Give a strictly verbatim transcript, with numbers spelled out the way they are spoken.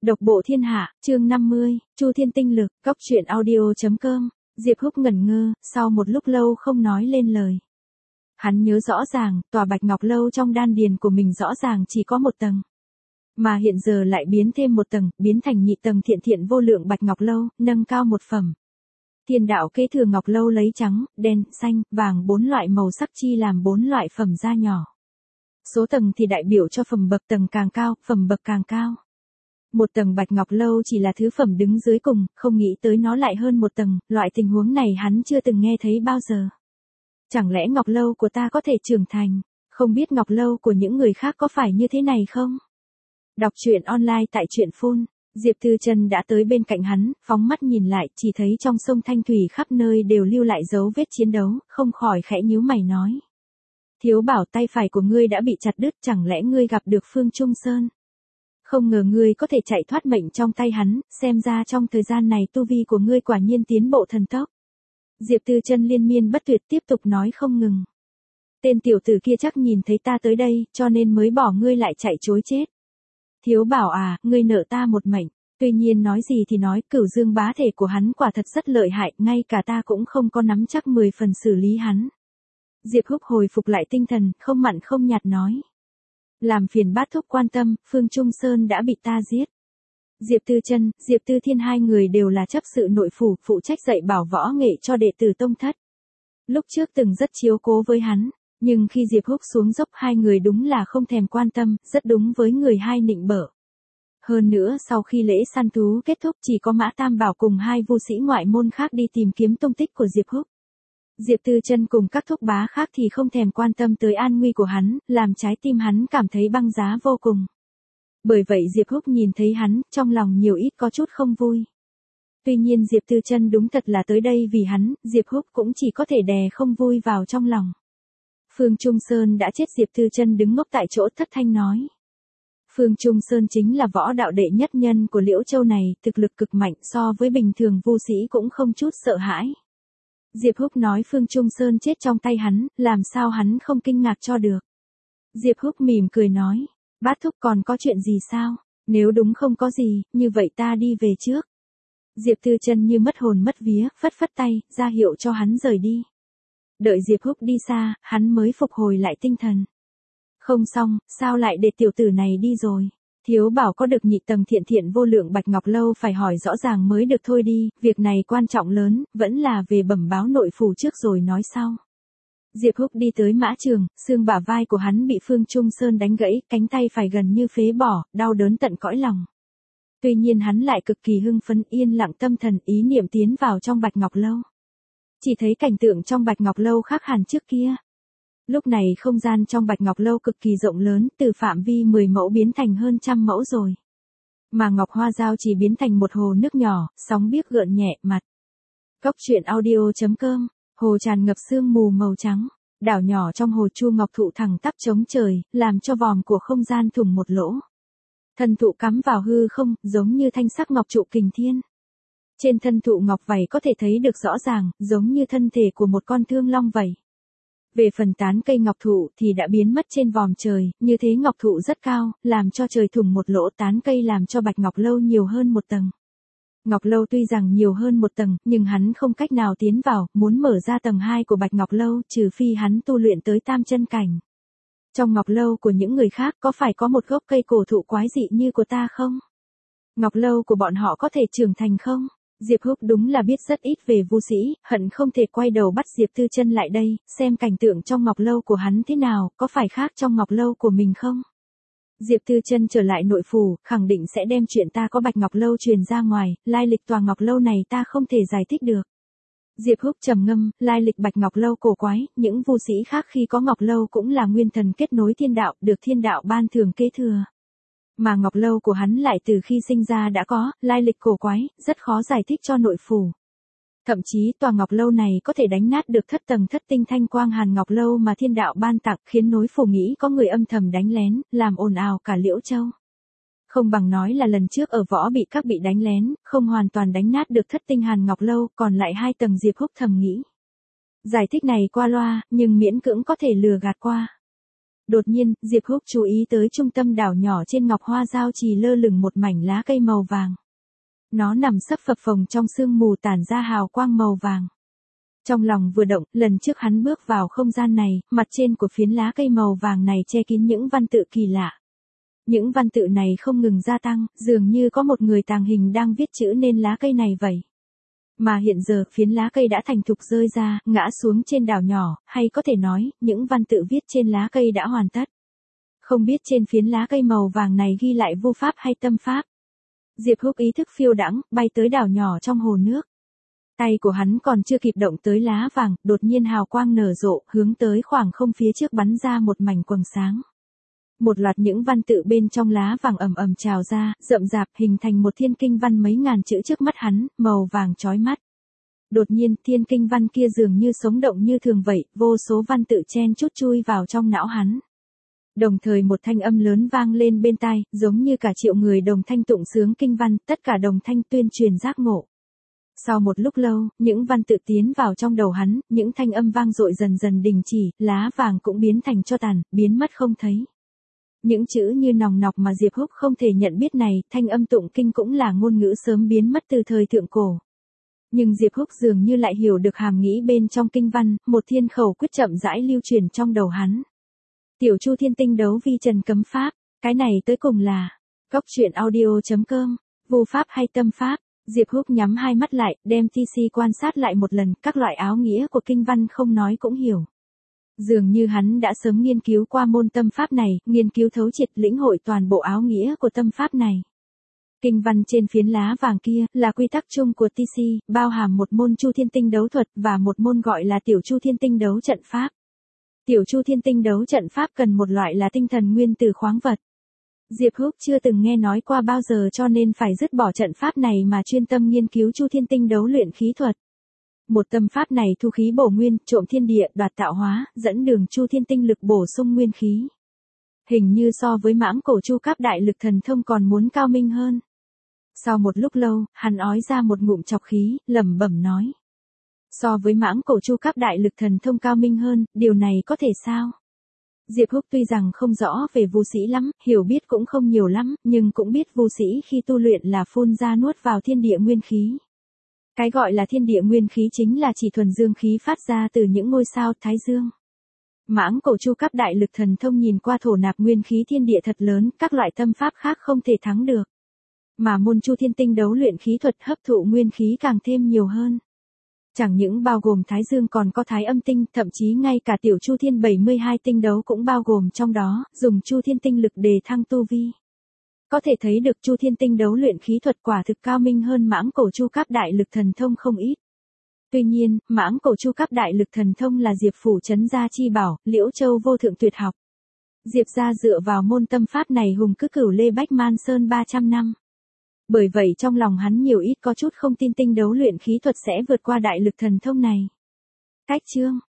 Độc bộ thiên hạ, chương năm mươi, Chu Thiên tinh lực, góc truyện audio.com, Diệp Húc ngẩn ngơ, sau một lúc lâu không nói lên lời. Hắn nhớ rõ ràng, tòa Bạch Ngọc Lâu trong đan điền của mình rõ ràng chỉ có một tầng. Mà hiện giờ lại biến thêm một tầng, biến thành nhị tầng thiện thiện vô lượng Bạch Ngọc Lâu, nâng cao một phẩm. Thiên đạo kế thừa Ngọc Lâu lấy trắng, đen, xanh, vàng bốn loại màu sắc chi làm bốn loại phẩm gia nhỏ. Số tầng thì đại biểu cho phẩm bậc tầng càng cao, phẩm bậc càng cao. Một tầng Bạch Ngọc Lâu chỉ là thứ phẩm đứng dưới cùng, không nghĩ tới nó lại hơn một tầng, loại tình huống này hắn chưa từng nghe thấy bao giờ. Chẳng lẽ Ngọc Lâu của ta có thể trưởng thành, không biết Ngọc Lâu của những người khác có phải như thế này không? Đọc truyện online tại truyện phun, Diệp Tư Chân đã tới bên cạnh hắn, phóng mắt nhìn lại, chỉ thấy trong sông Thanh Thủy khắp nơi đều lưu lại dấu vết chiến đấu, không khỏi khẽ nhíu mày nói. Thiếu bảo tay phải của ngươi đã bị chặt đứt, chẳng lẽ ngươi gặp được Phương Trung Sơn? Không ngờ ngươi có thể chạy thoát mệnh trong tay hắn, xem ra trong thời gian này tu vi của ngươi quả nhiên tiến bộ thần tốc. Diệp Tư Chân liên miên bất tuyệt tiếp tục nói không ngừng. Tên tiểu tử kia chắc nhìn thấy ta tới đây, cho nên mới bỏ ngươi lại chạy chối chết. Thiếu bảo à, ngươi nợ ta một mệnh. Tuy nhiên nói gì thì nói, Cửu Dương bá thể của hắn quả thật rất lợi hại, ngay cả ta cũng không có nắm chắc mười phần xử lý hắn. Diệp Húc hồi phục lại tinh thần, không mặn không nhạt nói. Làm phiền bát thúc quan tâm, Phương Trung Sơn đã bị ta giết. Diệp Tư Chân, Diệp Tư Thiên hai người đều là chấp sự nội phủ, phụ trách dạy bảo võ nghệ cho đệ tử tông thất. Lúc trước từng rất chiếu cố với hắn, nhưng khi Diệp Húc xuống dốc hai người đúng là không thèm quan tâm, rất đúng với người hai nịnh bợ. Hơn nữa sau khi lễ săn thú kết thúc chỉ có Mã Tam Bảo cùng hai vu sĩ ngoại môn khác đi tìm kiếm tung tích của Diệp Húc. Diệp Tư Chân cùng các thúc bá khác thì không thèm quan tâm tới an nguy của hắn, làm trái tim hắn cảm thấy băng giá vô cùng. Bởi vậy Diệp Húc nhìn thấy hắn, trong lòng nhiều ít có chút không vui. Tuy nhiên Diệp Tư Chân đúng thật là tới đây vì hắn, Diệp Húc cũng chỉ có thể đè không vui vào trong lòng. Phương Trung Sơn đã chết. Diệp Tư Chân đứng ngốc tại chỗ thất thanh nói. Phương Trung Sơn chính là võ đạo đệ nhất nhân của Liễu Châu này, thực lực cực mạnh, so với bình thường vu sĩ cũng không chút sợ hãi. Diệp Húc nói Phương Trung Sơn chết trong tay hắn, làm sao hắn không kinh ngạc cho được. Diệp Húc mỉm cười nói, bát thúc còn có chuyện gì sao? Nếu đúng không có gì, như vậy ta đi về trước. Diệp Tư Chân như mất hồn mất vía, phất phất tay, ra hiệu cho hắn rời đi. Đợi Diệp Húc đi xa, hắn mới phục hồi lại tinh thần. Không xong, sao lại để tiểu tử này đi rồi? Thiếu bảo có được nhị tầng thiện thiện vô lượng Bạch Ngọc Lâu phải hỏi rõ ràng mới được thôi đi, việc này quan trọng lớn, vẫn là về bẩm báo nội phủ trước rồi nói sau. Diệp Húc đi tới mã trường, xương bả vai của hắn bị Phương Trung Sơn đánh gãy, cánh tay phải gần như phế bỏ, đau đớn tận cõi lòng. Tuy nhiên hắn lại cực kỳ hưng phấn, yên lặng tâm thần, ý niệm tiến vào trong Bạch Ngọc Lâu. Chỉ thấy cảnh tượng trong Bạch Ngọc Lâu khác hẳn trước kia. Lúc này không gian trong Bạch Ngọc Lâu cực kỳ rộng lớn, từ phạm vi mười mẫu biến thành hơn trăm mẫu rồi. Mà Ngọc Hoa Giao chỉ biến thành một hồ nước nhỏ, sóng biếc gợn nhẹ, mặt. Góc truyện audio.com, hồ tràn ngập sương mù màu trắng, đảo nhỏ trong hồ Chu Ngọc Thụ thẳng tắp chống trời, làm cho vòm của không gian thủng một lỗ. Thân thụ cắm vào hư không, giống như thanh sắc ngọc trụ kình thiên. Trên thân thụ ngọc vảy có thể thấy được rõ ràng, giống như thân thể của một con thương long vậy. Về phần tán cây ngọc thụ thì đã biến mất trên vòm trời, như thế ngọc thụ rất cao, làm cho trời thủng một lỗ, tán cây làm cho Bạch Ngọc Lâu nhiều hơn một tầng. Ngọc Lâu tuy rằng nhiều hơn một tầng, nhưng hắn không cách nào tiến vào, muốn mở ra tầng hai của Bạch Ngọc Lâu, trừ phi hắn tu luyện tới tam chân cảnh. Trong Ngọc Lâu của những người khác có phải có một gốc cây cổ thụ quái dị như của ta không? Ngọc Lâu của bọn họ có thể trưởng thành không? Diệp Húc đúng là biết rất ít về vu sĩ, hận không thể quay đầu bắt Diệp Tư Chân lại đây, xem cảnh tượng trong Ngọc Lâu của hắn thế nào, có phải khác trong Ngọc Lâu của mình không? Diệp Tư Chân trở lại nội phủ, khẳng định sẽ đem chuyện ta có Bạch Ngọc Lâu truyền ra ngoài, lai lịch tòa Ngọc Lâu này ta không thể giải thích được. Diệp Húc trầm ngâm, lai lịch Bạch Ngọc Lâu cổ quái, những vu sĩ khác khi có Ngọc Lâu cũng là nguyên thần kết nối thiên đạo, được thiên đạo ban thưởng kế thừa. Mà Ngọc Lâu của hắn lại từ khi sinh ra đã có, lai lịch cổ quái, rất khó giải thích cho nội phủ. Thậm chí tòa Ngọc Lâu này có thể đánh nát được thất tầng thất tinh thanh quang hàn Ngọc Lâu mà thiên đạo ban tặng, khiến nối phủ nghĩ có người âm thầm đánh lén, làm ồn ào cả Liễu Châu. Không bằng nói là lần trước ở võ bị các bị đánh lén, không hoàn toàn đánh nát được thất tinh hàn Ngọc Lâu, còn lại hai tầng. Diệp Húc thầm nghĩ. Giải thích này qua loa, nhưng miễn cưỡng có thể lừa gạt qua. Đột nhiên, Diệp Húc chú ý tới trung tâm đảo nhỏ trên ngọc hoa giao trì lơ lửng một mảnh lá cây màu vàng. Nó nằm sấp phập phồng trong sương mù tản ra hào quang màu vàng. Trong lòng vừa động, lần trước hắn bước vào không gian này, mặt trên của phiến lá cây màu vàng này che kín những văn tự kỳ lạ. Những văn tự này không ngừng gia tăng, dường như có một người tàng hình đang viết chữ nên lá cây này vậy. Mà hiện giờ, phiến lá cây đã thành thục rơi ra, ngã xuống trên đảo nhỏ, hay có thể nói, những văn tự viết trên lá cây đã hoàn tất. Không biết trên phiến lá cây màu vàng này ghi lại vu pháp hay tâm pháp. Diệp Húc ý thức phiêu đãng, bay tới đảo nhỏ trong hồ nước. Tay của hắn còn chưa kịp động tới lá vàng, đột nhiên hào quang nở rộ, hướng tới khoảng không phía trước bắn ra một mảnh quầng sáng. Một loạt những văn tự bên trong lá vàng ầm ầm trào ra, rậm rạp hình thành một thiên kinh văn mấy ngàn chữ trước mắt hắn, màu vàng chói mắt. Đột nhiên, thiên kinh văn kia dường như sống động như thường vậy, vô số văn tự chen chúc chui vào trong não hắn. Đồng thời một thanh âm lớn vang lên bên tai, giống như cả triệu người đồng thanh tụng sướng kinh văn, tất cả đồng thanh tuyên truyền giác ngộ. Sau một lúc lâu, những văn tự tiến vào trong đầu hắn, những thanh âm vang dội dần dần đình chỉ, lá vàng cũng biến thành tro tàn, biến mất không thấy. Những chữ như nòng nọc mà Diệp Húc không thể nhận biết này, thanh âm tụng kinh cũng là ngôn ngữ sớm biến mất từ thời thượng cổ. Nhưng Diệp Húc dường như lại hiểu được hàm nghĩ bên trong kinh văn, một thiên khẩu quyết chậm rãi lưu truyền trong đầu hắn. Tiểu Chu Thiên Tinh Đấu Vi Trần Cấm Pháp, cái này tới cùng là Cóc Truyện Audio chấm com, vu pháp hay tâm pháp. Diệp Húc nhắm hai mắt lại, đem tê xê quan sát lại một lần, các loại áo nghĩa của kinh văn không nói cũng hiểu. Dường như hắn đã sớm nghiên cứu qua môn tâm pháp này, nghiên cứu thấu triệt lĩnh hội toàn bộ áo nghĩa của tâm pháp này. Kinh văn trên phiến lá vàng kia là quy tắc chung của tê xê, bao hàm một môn Chu Thiên Tinh Đấu Thuật và một môn gọi là Tiểu Chu Thiên Tinh Đấu Trận Pháp. Tiểu Chu Thiên Tinh Đấu Trận Pháp cần một loại là tinh thần nguyên từ khoáng vật. Diệp Húc chưa từng nghe nói qua bao giờ cho nên phải dứt bỏ trận pháp này mà chuyên tâm nghiên cứu Chu Thiên Tinh Đấu luyện khí thuật. Một tâm pháp này thu khí bổ nguyên, trộm thiên địa, đoạt tạo hóa, dẫn đường Chu Thiên Tinh lực bổ sung nguyên khí. Hình như so với mãng cổ Chu Cáp Đại Lực Thần Thông còn muốn cao minh hơn. Sau một lúc lâu, hắn ói ra một ngụm trọc khí, lẩm bẩm nói. So với mãng cổ Chu Cáp Đại Lực Thần Thông cao minh hơn, điều này có thể sao? Diệp Húc tuy rằng không rõ về vu sĩ lắm, hiểu biết cũng không nhiều lắm, nhưng cũng biết vu sĩ khi tu luyện là phun ra nuốt vào thiên địa nguyên khí. Cái gọi là thiên địa nguyên khí chính là chỉ thuần dương khí phát ra từ những ngôi sao thái dương. Mãng cổ Chu Cáp Đại Lực Thần Thông nhìn qua thổ nạp nguyên khí thiên địa thật lớn, các loại tâm pháp khác không thể thắng được. Mà môn Chu Thiên Tinh Đấu luyện khí thuật hấp thụ nguyên khí càng thêm nhiều hơn. Chẳng những bao gồm thái dương còn có thái âm tinh, thậm chí ngay cả tiểu Chu Thiên bảy mươi hai tinh đấu cũng bao gồm trong đó, dùng Chu Thiên Tinh lực đề thăng tu vi. Có thể thấy được Chu Thiên Tinh Đấu luyện khí thuật quả thực cao minh hơn mãng cổ Chu Cáp Đại Lực Thần Thông không ít. Tuy nhiên, mãng cổ Chu Cáp Đại Lực Thần Thông là Diệp phủ trấn gia chi bảo, Liễu Châu vô thượng tuyệt học. Diệp gia dựa vào môn tâm pháp này hùng cứ cửu lê bách man sơn ba trăm năm. Bởi vậy trong lòng hắn nhiều ít có chút không tin tinh đấu luyện khí thuật sẽ vượt qua Đại Lực Thần Thông này. Cách chương